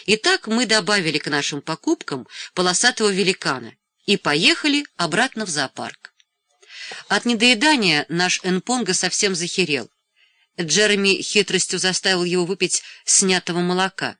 Итак, мы добавили к нашим покупкам полосатого великана и поехали обратно в зоопарк. От недоедания наш Энпонго совсем захерел. Джереми хитростью заставил его выпить снятого молока.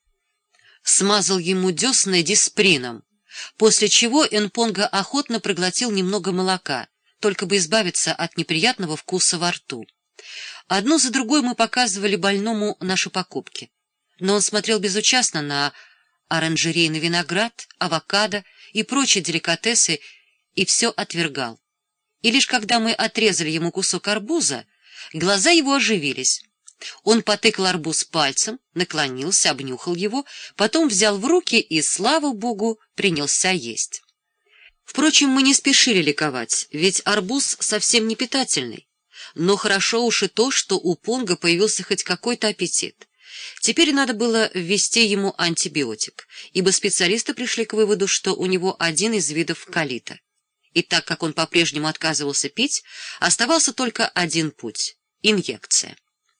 Смазал ему десны дисприном, после чего Энпонго охотно проглотил немного молока, только бы избавиться от неприятного вкуса во рту. Одну за другой мы показывали больному наши покупки, но он смотрел безучастно на оранжерейный виноград, авокадо и прочие деликатесы и все отвергал. И лишь когда мы отрезали ему кусок арбуза, глаза его оживились. Он потыкал арбуз пальцем, наклонился, обнюхал его, потом взял в руки и, слава богу, принялся есть. Впрочем, мы не спешили ликовать, ведь арбуз совсем не питательный. Но хорошо уж и то, что у Понго появился хоть какой-то аппетит. Теперь надо было ввести ему антибиотик, ибо специалисты пришли к выводу, что у него один из видов колита. И так как он по-прежнему отказывался пить, оставался только один путь — инъекция.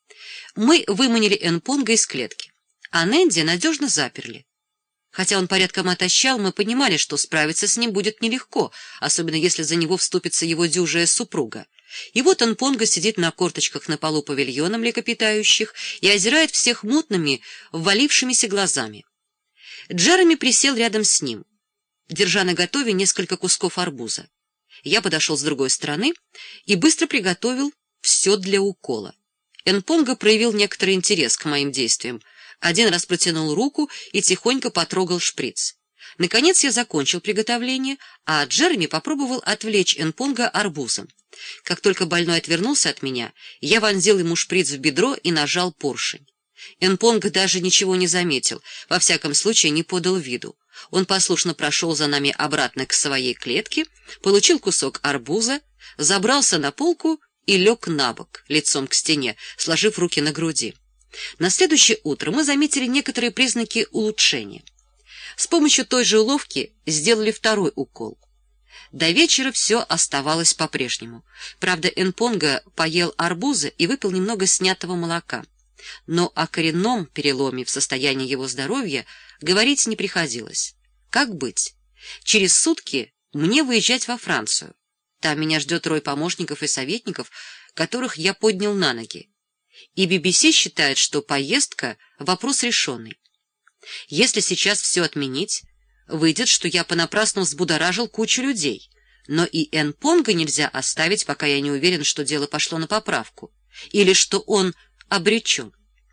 Мы выманили Энпонго из клетки, а Нэнди надежно заперли. Хотя он порядком отощал, мы понимали, что справиться с ним будет нелегко, особенно если за него вступится его дюжая супруга. И вот Энпонго сидит на корточках на полу павильона млекопитающих и озирает всех мутными, ввалившимися глазами. Джереми присел рядом с ним, держа наготове несколько кусков арбуза. Я подошел с другой стороны и быстро приготовил все для укола. Энпонго проявил некоторый интерес к моим действиям. Один раз протянул руку и тихонько потрогал шприц. Наконец я закончил приготовление, а Джереми попробовал отвлечь Энпонго арбузом. Как только больной отвернулся от меня, я вонзил ему шприц в бедро и нажал поршень. Энпонго даже ничего не заметил, во всяком случае не подал виду. Он послушно прошел за нами обратно к своей клетке, получил кусок арбуза, забрался на полку и лег на бок, лицом к стене, сложив руки на груди. На следующее утро мы заметили некоторые признаки улучшения. С помощью той же уловки сделали второй укол. До вечера все оставалось по-прежнему. Правда, Энпонго поел арбуза и выпил немного снятого молока. Но о коренном переломе в состоянии его здоровья говорить не приходилось. Как быть? Через сутки мне выезжать во Францию. Там меня ждет рой помощников и советников, которых я поднял на ноги. И BBC считает, что поездка — вопрос решенный. Если сейчас все отменить, выйдет, что я понапрасну взбудоражил кучу людей. Но и Энпонго нельзя оставить, пока я не уверен, что дело пошло на поправку, или что он обречен.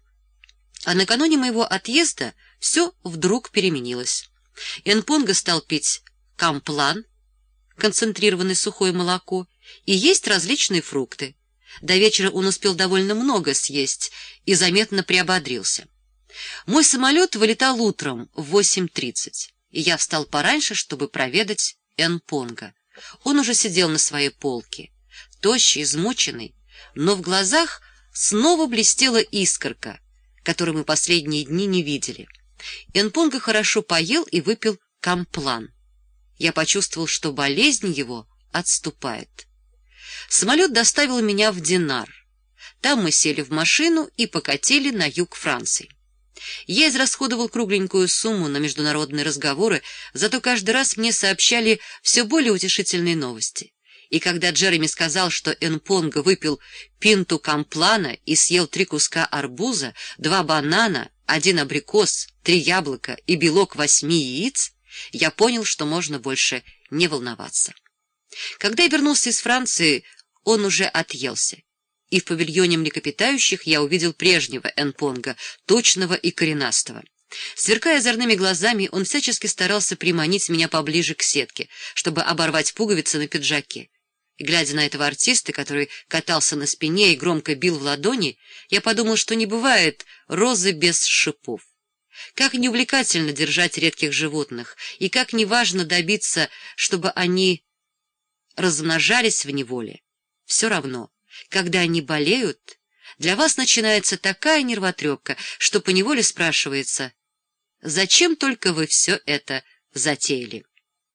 А накануне моего отъезда все вдруг переменилось. Энпонго стал пить камплан, концентрированное сухое молоко, и есть различные фрукты. До вечера он успел довольно много съесть и заметно приободрился. Мой самолет вылетал утром в 8:30, и я встал пораньше, чтобы проведать Энпонго. Он уже сидел на своей полке, тощий, измученный, но в глазах снова блестела искорка, которую мы последние дни не видели. Энпонго хорошо поел и выпил камплан. Я почувствовал, что болезнь его отступает. Самолет доставил меня в Динар. Там мы сели в машину и покатили на юг Франции. Я израсходовал кругленькую сумму на международные разговоры, зато каждый раз мне сообщали все более утешительные новости. И когда Джереми сказал, что Энпонго выпил пинту камплана и съел 3 куска арбуза, 2 банана, 1 абрикос, 3 яблока и белок 8 яиц, я понял, что можно больше не волноваться. Когда я вернулся из Франции, он уже отъелся, и в павильоне млекопитающих я увидел прежнего Энпонго, точного и коренастого. Сверкая озорными глазами, он всячески старался приманить меня поближе к сетке, чтобы оборвать пуговицы на пиджаке. И, глядя на этого артиста, который катался на спине и громко бил в ладони, я подумал, что не бывает розы без шипов. Как неувлекательно держать редких животных, и как неважно добиться, чтобы они размножались в неволе. Все равно, когда они болеют, для вас начинается такая нервотрепка, что поневоле спрашивается, зачем только вы все это затеяли?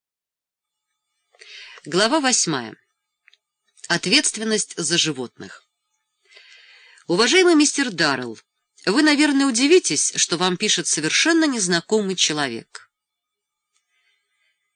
Глава 8. Ответственность за животных. Уважаемый мистер Даррелл, Вы, наверное, удивитесь, что вам пишет совершенно незнакомый человек.